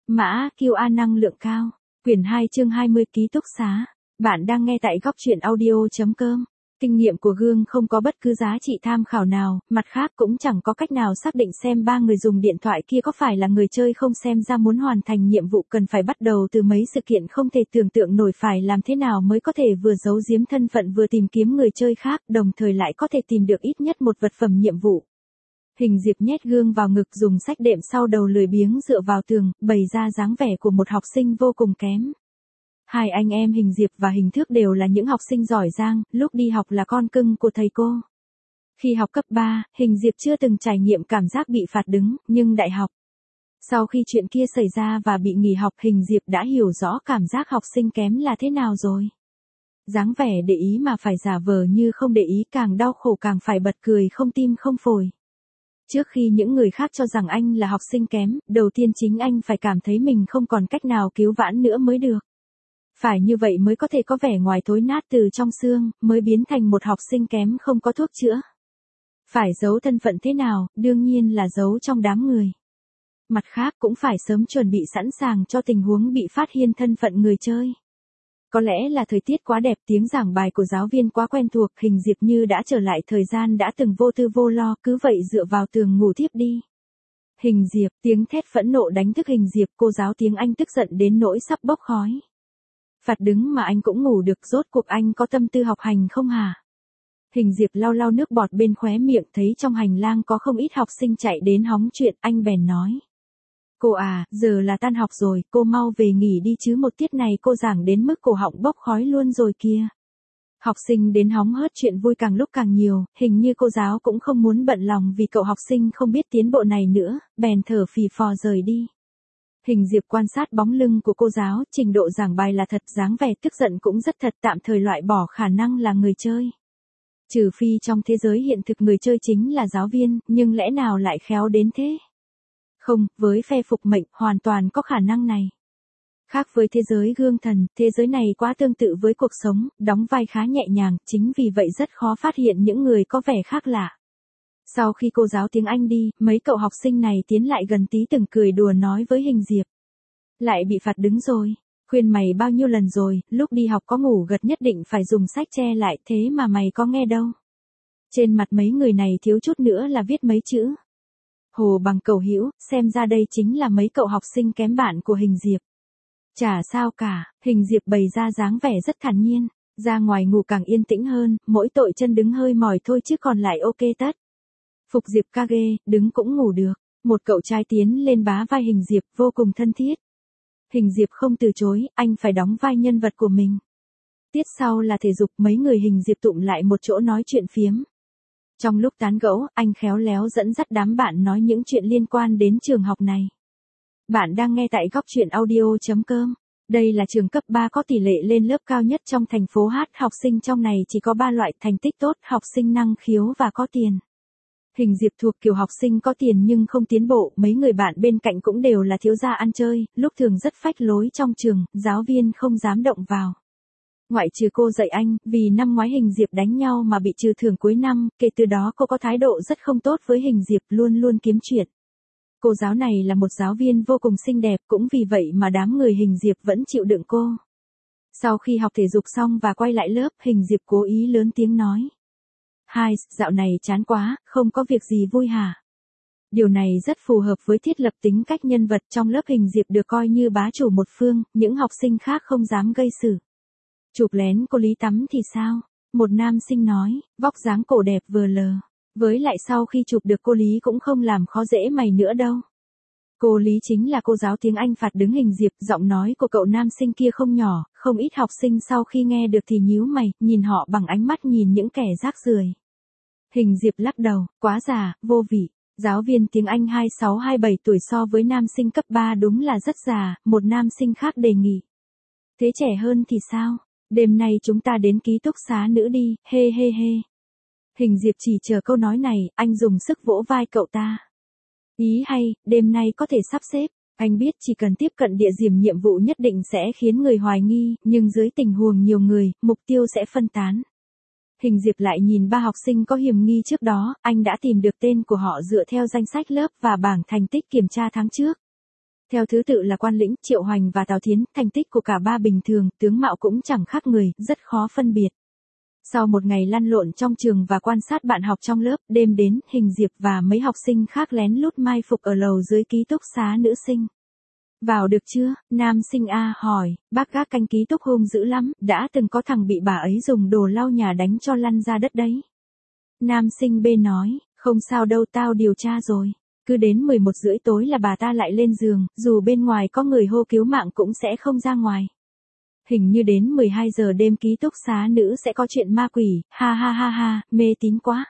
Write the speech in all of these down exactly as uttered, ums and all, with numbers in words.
Mã quy a năng lượng cao. Quyển hai chương hai mươi ký túc xá. Bạn đang nghe tại góc truyện audio chấm com. Kinh nghiệm của gương không có bất cứ giá trị tham khảo nào, mặt khác cũng chẳng có cách nào xác định xem ba người dùng điện thoại kia có phải là người chơi không, xem ra muốn hoàn thành nhiệm vụ cần phải bắt đầu từ mấy sự kiện không thể tưởng tượng nổi, phải làm thế nào mới có thể vừa giấu giếm thân phận vừa tìm kiếm người chơi khác, đồng thời lại có thể tìm được ít nhất một vật phẩm nhiệm vụ. Hình Diệp nhét gương vào ngực, dùng sách đệm sau đầu lười biếng dựa vào tường, bày ra dáng vẻ của một học sinh vô cùng kém. Hai anh em Hình Diệp và Hình Thước đều là những học sinh giỏi giang, lúc đi học là con cưng của thầy cô. Khi học cấp ba, Hình Diệp chưa từng trải nghiệm cảm giác bị phạt đứng, nhưng đại học. Sau khi chuyện kia xảy ra và bị nghỉ học, Hình Diệp đã hiểu rõ cảm giác học sinh kém là thế nào rồi. Dáng vẻ để ý mà phải giả vờ như không để ý, càng đau khổ càng phải bật cười không tim không phổi. Trước khi những người khác cho rằng anh là học sinh kém, đầu tiên chính anh phải cảm thấy mình không còn cách nào cứu vãn nữa mới được. Phải như vậy mới có thể có vẻ ngoài thối nát từ trong xương, mới biến thành một học sinh kém không có thuốc chữa. Phải giấu thân phận thế nào, đương nhiên là giấu trong đám người. Mặt khác cũng phải sớm chuẩn bị sẵn sàng cho tình huống bị phát hiện thân phận người chơi. Có lẽ là thời tiết quá đẹp, tiếng giảng bài của giáo viên quá quen thuộc, Hình Diệp như đã trở lại thời gian đã từng vô tư vô lo, cứ vậy dựa vào tường ngủ thiếp đi. Hình Diệp, tiếng thét phẫn nộ đánh thức Hình Diệp, cô giáo tiếng Anh tức giận đến nỗi sắp bốc khói. Phạt đứng mà anh cũng ngủ được, rốt cuộc anh có tâm tư học hành không hả? Hình Diệp lau lau nước bọt bên khóe miệng, thấy trong hành lang có không ít học sinh chạy đến hóng chuyện, anh bèn nói. Cô à, giờ là tan học rồi, cô mau về nghỉ đi chứ, một tiết này cô giảng đến mức cổ họng bốc khói luôn rồi kìa. Học sinh đến hóng hớt chuyện vui càng lúc càng nhiều, hình như cô giáo cũng không muốn bận lòng vì cậu học sinh không biết tiến bộ này nữa, bèn thở phì phò rời đi. Hình Diệp quan sát bóng lưng của cô giáo, trình độ giảng bài là thật, dáng vẻ tức giận cũng rất thật, tạm thời loại bỏ khả năng là người chơi. Trừ phi trong thế giới hiện thực người chơi chính là giáo viên, nhưng lẽ nào lại khéo đến thế? Không, với phe phục mệnh, hoàn toàn có khả năng này. Khác với thế giới gương thần, thế giới này quá tương tự với cuộc sống, đóng vai khá nhẹ nhàng, chính vì vậy rất khó phát hiện những người có vẻ khác lạ. Sau khi cô giáo tiếng Anh đi, mấy cậu học sinh này tiến lại gần tí từng cười đùa nói với Hình Diệp. Lại bị phạt đứng rồi, khuyên mày bao nhiêu lần rồi, lúc đi học có ngủ gật nhất định phải dùng sách che lại, thế mà mày có nghe đâu. Trên mặt mấy người này thiếu chút nữa là viết mấy chữ. Hồ bằng cầu hữu, xem ra đây chính là mấy cậu học sinh kém bạn của Hình Diệp. Chả sao cả, Hình Diệp bày ra dáng vẻ rất thản nhiên, ra ngoài ngủ càng yên tĩnh hơn, mỗi tội chân đứng hơi mỏi thôi chứ còn lại ok tất. Phục Diệp ca ghê, đứng cũng ngủ được, một cậu trai tiến lên bá vai Hình Diệp vô cùng thân thiết. Hình Diệp không từ chối, anh phải đóng vai nhân vật của mình. Tiết sau là thể dục, mấy người Hình Diệp tụm lại một chỗ nói chuyện phiếm. Trong lúc tán gẫu, anh khéo léo dẫn dắt đám bạn nói những chuyện liên quan đến trường học này. Bạn đang nghe tại góc truyện audio chấm com. Đây là trường cấp ba có tỷ lệ lên lớp cao nhất trong thành phố H, học sinh trong này chỉ có ba loại: thành tích tốt, học sinh năng khiếu và có tiền. Hình Diệp thuộc kiểu học sinh có tiền nhưng không tiến bộ, mấy người bạn bên cạnh cũng đều là thiếu gia ăn chơi, lúc thường rất phách lối trong trường, giáo viên không dám động vào. Ngoại trừ cô dạy anh, vì năm ngoái Hình Diệp đánh nhau mà bị trừ thưởng cuối năm, kể từ đó cô có thái độ rất không tốt với Hình Diệp, luôn luôn kiếm chuyện. Cô giáo này là một giáo viên vô cùng xinh đẹp, cũng vì vậy mà đám người Hình Diệp vẫn chịu đựng cô. Sau khi học thể dục xong và quay lại lớp, Hình Diệp cố ý lớn tiếng nói. Hai, dạo này chán quá, không có việc gì vui hả? Điều này rất phù hợp với thiết lập tính cách nhân vật, trong lớp Hình Diệp được coi như bá chủ một phương, những học sinh khác không dám gây sự. Chụp lén cô Lý tắm thì sao? Một nam sinh nói, vóc dáng cổ đẹp vừa lờ. Với lại sau khi chụp được cô Lý cũng không làm khó dễ mày nữa đâu. Cô Lý chính là cô giáo tiếng Anh phạt đứng Hình Diệp, giọng nói của cậu nam sinh kia không nhỏ, không ít học sinh sau khi nghe được thì nhíu mày, nhìn họ bằng ánh mắt nhìn những kẻ rác rưởi. Hình Diệp lắc đầu, quá già, vô vị. Giáo viên tiếng Anh hai sáu hai bảy tuổi so với nam sinh cấp ba đúng là rất già, một nam sinh khác đề nghị. Thế trẻ hơn thì sao? Đêm nay chúng ta đến ký túc xá nữ đi, hê hê hê. Hình Diệp chỉ chờ câu nói này, anh dùng sức vỗ vai cậu ta. Ý hay, đêm nay có thể sắp xếp. Anh biết chỉ cần tiếp cận địa điểm nhiệm vụ nhất định sẽ khiến người hoài nghi, nhưng dưới tình huống nhiều người, mục tiêu sẽ phân tán. Hình Diệp lại nhìn ba học sinh có hiểm nghi trước đó, anh đã tìm được tên của họ dựa theo danh sách lớp và bảng thành tích kiểm tra tháng trước. Theo thứ tự là Quan Lĩnh, Triệu Hoành và Tào Thiến, thành tích của cả ba bình thường, tướng mạo cũng chẳng khác người, rất khó phân biệt. Sau một ngày lăn lộn trong trường và quan sát bạn học trong lớp, đêm đến, Hình Diệp và mấy học sinh khác lén lút mai phục ở lầu dưới ký túc xá nữ sinh. Vào được chưa? Nam sinh A hỏi, bác gác canh ký túc hung dữ lắm, đã từng có thằng bị bà ấy dùng đồ lau nhà đánh cho lăn ra đất đấy. Nam sinh B nói, không sao đâu, tao điều tra rồi. Cứ đến mười một rưỡi tối là bà ta lại lên giường, dù bên ngoài có người hô cứu mạng cũng sẽ không ra ngoài. Hình như đến mười hai giờ đêm ký túc xá nữ sẽ có chuyện ma quỷ, ha ha ha ha, mê tín quá.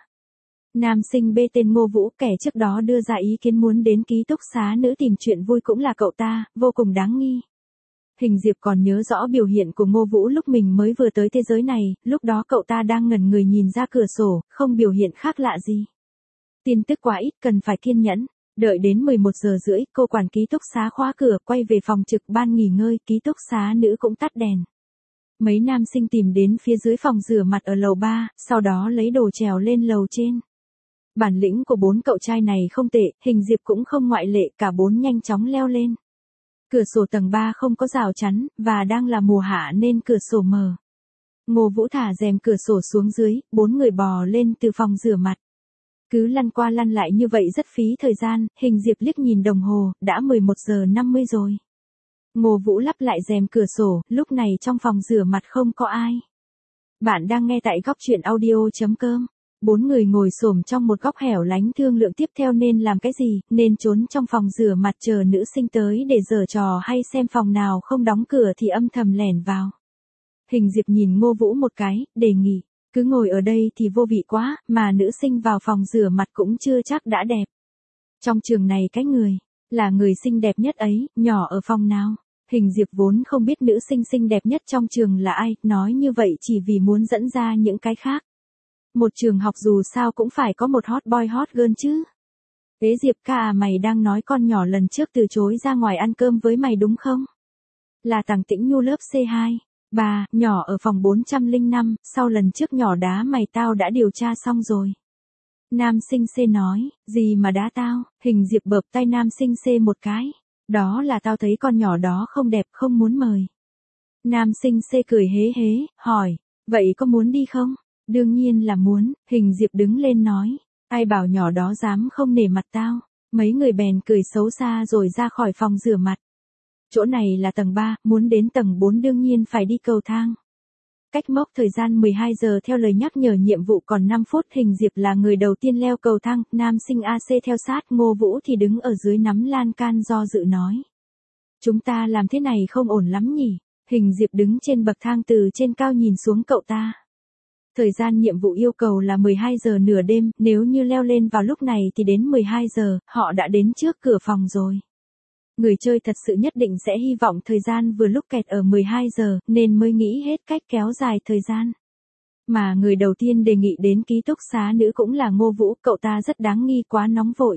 Nam sinh B tên Ngô Vũ, kẻ trước đó đưa ra ý kiến muốn đến ký túc xá nữ tìm chuyện vui cũng là cậu ta, vô cùng đáng nghi. Hình Diệp còn nhớ rõ biểu hiện của Ngô Vũ lúc mình mới vừa tới thế giới này, lúc đó cậu ta đang ngẩn người nhìn ra cửa sổ, không biểu hiện khác lạ gì. Tin tức quá ít, cần phải kiên nhẫn. Đợi đến mười một giờ rưỡi, cô quản ký túc xá khóa cửa, quay về phòng trực ban nghỉ ngơi, ký túc xá nữ cũng tắt đèn. Mấy nam sinh tìm đến phía dưới phòng rửa mặt ở lầu ba, sau đó lấy đồ trèo lên lầu trên. Bản lĩnh của bốn cậu trai này không tệ, Hình Diệp cũng không ngoại lệ, cả bốn nhanh chóng leo lên. Cửa sổ tầng ba không có rào chắn, và đang là mùa hạ nên cửa sổ mở. Ngô Vũ thả rèm cửa sổ xuống dưới, bốn người bò lên từ phòng rửa mặt. Cứ lăn qua lăn lại như vậy rất phí thời gian, Hình Diệp liếc nhìn đồng hồ, đã mười một giờ năm mươi rồi. Ngô Vũ lắp lại rèm cửa sổ, lúc này trong phòng rửa mặt không có ai. Bạn đang nghe tại góc truyện audio chấm com. Bốn người ngồi xổm trong một góc hẻo lánh thương lượng tiếp theo nên làm cái gì, nên trốn trong phòng rửa mặt chờ nữ sinh tới để giở trò hay xem phòng nào không đóng cửa thì âm thầm lẻn vào. Hình Diệp nhìn Ngô Vũ một cái, đề nghị, cứ ngồi ở đây thì vô vị quá, mà nữ sinh vào phòng rửa mặt cũng chưa chắc đã đẹp. Trong trường này cái người, là người xinh đẹp nhất ấy, nhỏ ở phòng nào? Hình Diệp vốn không biết nữ sinh xinh đẹp nhất trong trường là ai, nói như vậy chỉ vì muốn dẫn ra những cái khác. Một trường học dù sao cũng phải có một hot boy hot girl chứ. Tế Diệp ca à, mày đang nói con nhỏ lần trước từ chối ra ngoài ăn cơm với mày đúng không? Là Tằng Tĩnh Nhu lớp C hai. Bà, nhỏ ở phòng bốn trăm lẻ năm, sau lần trước nhỏ đá mày tao đã điều tra xong rồi. Nam sinh C nói, gì mà đá tao? Hình Diệp bợp tay nam sinh C một cái. Đó là tao thấy con nhỏ đó không đẹp, không muốn mời. Nam sinh C cười hế hế, hỏi, vậy có muốn đi không? Đương nhiên là muốn, Hình Diệp đứng lên nói, ai bảo nhỏ đó dám không nể mặt tao. Mấy người bèn cười xấu xa rồi ra khỏi phòng rửa mặt. Chỗ này là tầng ba, muốn đến tầng bốn đương nhiên phải đi cầu thang. Cách mốc thời gian mười hai giờ theo lời nhắc nhở nhiệm vụ còn năm phút, Hình Diệp là người đầu tiên leo cầu thang, nam sinh A C theo sát, Ngô Vũ thì đứng ở dưới nắm lan can do dự nói. Chúng ta làm thế này không ổn lắm nhỉ? Hình Diệp đứng trên bậc thang từ trên cao nhìn xuống cậu ta. Thời gian nhiệm vụ yêu cầu là mười hai giờ nửa đêm, nếu như leo lên vào lúc này thì đến mười hai giờ, họ đã đến trước cửa phòng rồi. Người chơi thật sự nhất định sẽ hy vọng thời gian vừa lúc kẹt ở mười hai giờ, nên mới nghĩ hết cách kéo dài thời gian. Mà người đầu tiên đề nghị đến ký túc xá nữ cũng là Ngô Vũ, cậu ta rất đáng nghi, quá nóng vội.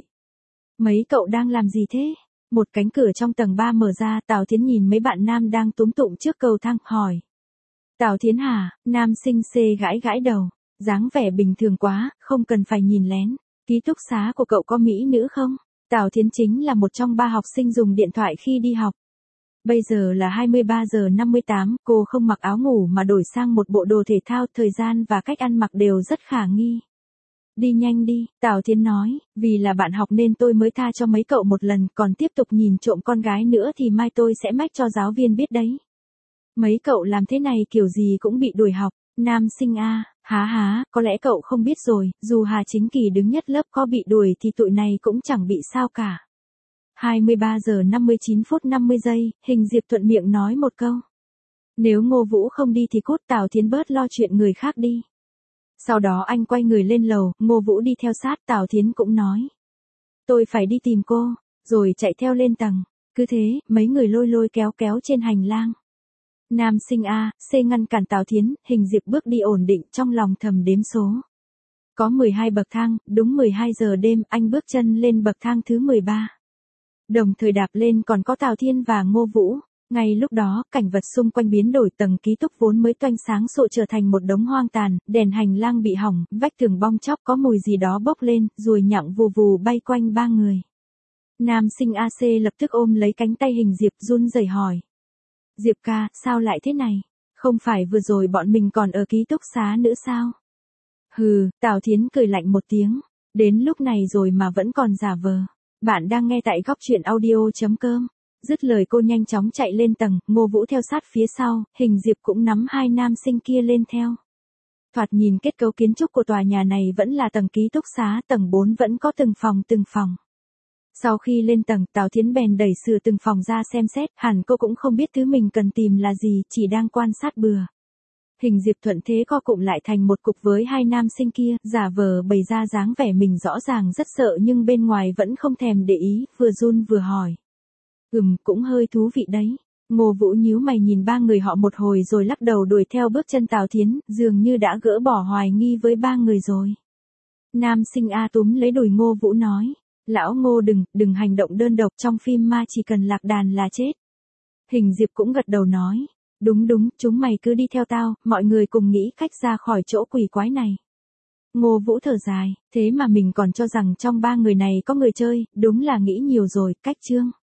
Mấy cậu đang làm gì thế? Một cánh cửa trong tầng ba mở ra, Tào Thiến nhìn mấy bạn nam đang túm tụm trước cầu thang, hỏi. Tào Thiến hả? Nam sinh C gãi gãi đầu, dáng vẻ bình thường quá, không cần phải nhìn lén. Ký túc xá của cậu có mỹ nữ không? Tào Thiến chính là một trong ba học sinh dùng điện thoại khi đi học. Bây giờ là hai mươi ba giờ năm mươi tám, cô không mặc áo ngủ mà đổi sang một bộ đồ thể thao, thời gian và cách ăn mặc đều rất khả nghi. Đi nhanh đi, Tào Thiến nói, vì là bạn học nên tôi mới tha cho mấy cậu một lần, còn tiếp tục nhìn trộm con gái nữa thì mai tôi sẽ mách cho giáo viên biết đấy. Mấy cậu làm thế này kiểu gì cũng bị đuổi học. Nam sinh A, há há, có lẽ cậu không biết rồi, dù Hà Chính Kỳ đứng nhất lớp có bị đuổi thì tụi này cũng chẳng bị sao cả. hai mươi ba giờ năm mươi chín phút năm mươi giây, Hình Diệp thuận miệng nói một câu. Nếu Ngô Vũ không đi thì cút, Tào Thiến bớt lo chuyện người khác đi. Sau đó anh quay người lên lầu, Ngô Vũ đi theo sát, Tào Thiến cũng nói. Tôi phải đi tìm cô, rồi chạy theo lên tầng. Cứ thế, mấy người lôi lôi kéo kéo trên hành lang. Nam sinh A, C ngăn cản Tào Thiến, Hình Diệp bước đi ổn định, trong lòng thầm đếm số. Có mười hai bậc thang, đúng mười hai giờ đêm, anh bước chân lên bậc thang thứ mười ba. Đồng thời đạp lên còn có Tào Thiên và Ngô Vũ. Ngay lúc đó, cảnh vật xung quanh biến đổi, tầng ký túc vốn mới toanh sáng sộ trở thành một đống hoang tàn, đèn hành lang bị hỏng, vách tường bong chóc, có mùi gì đó bốc lên, ruồi nhặng vù vù bay quanh ba người. Nam sinh a xê lập tức ôm lấy cánh tay Hình Diệp run rẩy hỏi. Diệp ca, sao lại thế này? Không phải vừa rồi bọn mình còn ở ký túc xá nữa sao? Hừ, Tào Thiến cười lạnh một tiếng. Đến lúc này rồi mà vẫn còn giả vờ. Bạn đang nghe tại góc truyện audio chấm com. Dứt lời cô nhanh chóng chạy lên tầng, Ngô Vũ theo sát phía sau, Hình Diệp cũng nắm hai nam sinh kia lên theo. Thoạt nhìn kết cấu kiến trúc của tòa nhà này vẫn là tầng ký túc xá, tầng bốn vẫn có từng phòng từng phòng. Sau khi lên tầng, Tào Thiến bèn đẩy sửa từng phòng ra xem xét, hẳn cô cũng không biết thứ mình cần tìm là gì, chỉ đang quan sát bừa. Hình Diệp thuận thế co cụm lại thành một cục với hai nam sinh kia, giả vờ bày ra dáng vẻ mình rõ ràng rất sợ nhưng bên ngoài vẫn không thèm để ý, vừa run vừa hỏi. Ừm, cũng hơi thú vị đấy. Ngô Vũ nhíu mày nhìn ba người họ một hồi rồi lắc đầu đuổi theo bước chân Tào Thiến, dường như đã gỡ bỏ hoài nghi với ba người rồi. Nam sinh A túm lấy đùi Ngô Vũ nói. Lão Ngô đừng, đừng hành động đơn độc, trong phim ma chỉ cần lạc đàn là chết. Hình Diệp cũng gật đầu nói. Đúng đúng, chúng mày cứ đi theo tao, mọi người cùng nghĩ cách ra khỏi chỗ quỷ quái này. Ngô Vũ thở dài, thế mà mình còn cho rằng trong ba người này có người chơi, đúng là nghĩ nhiều rồi, cách chương.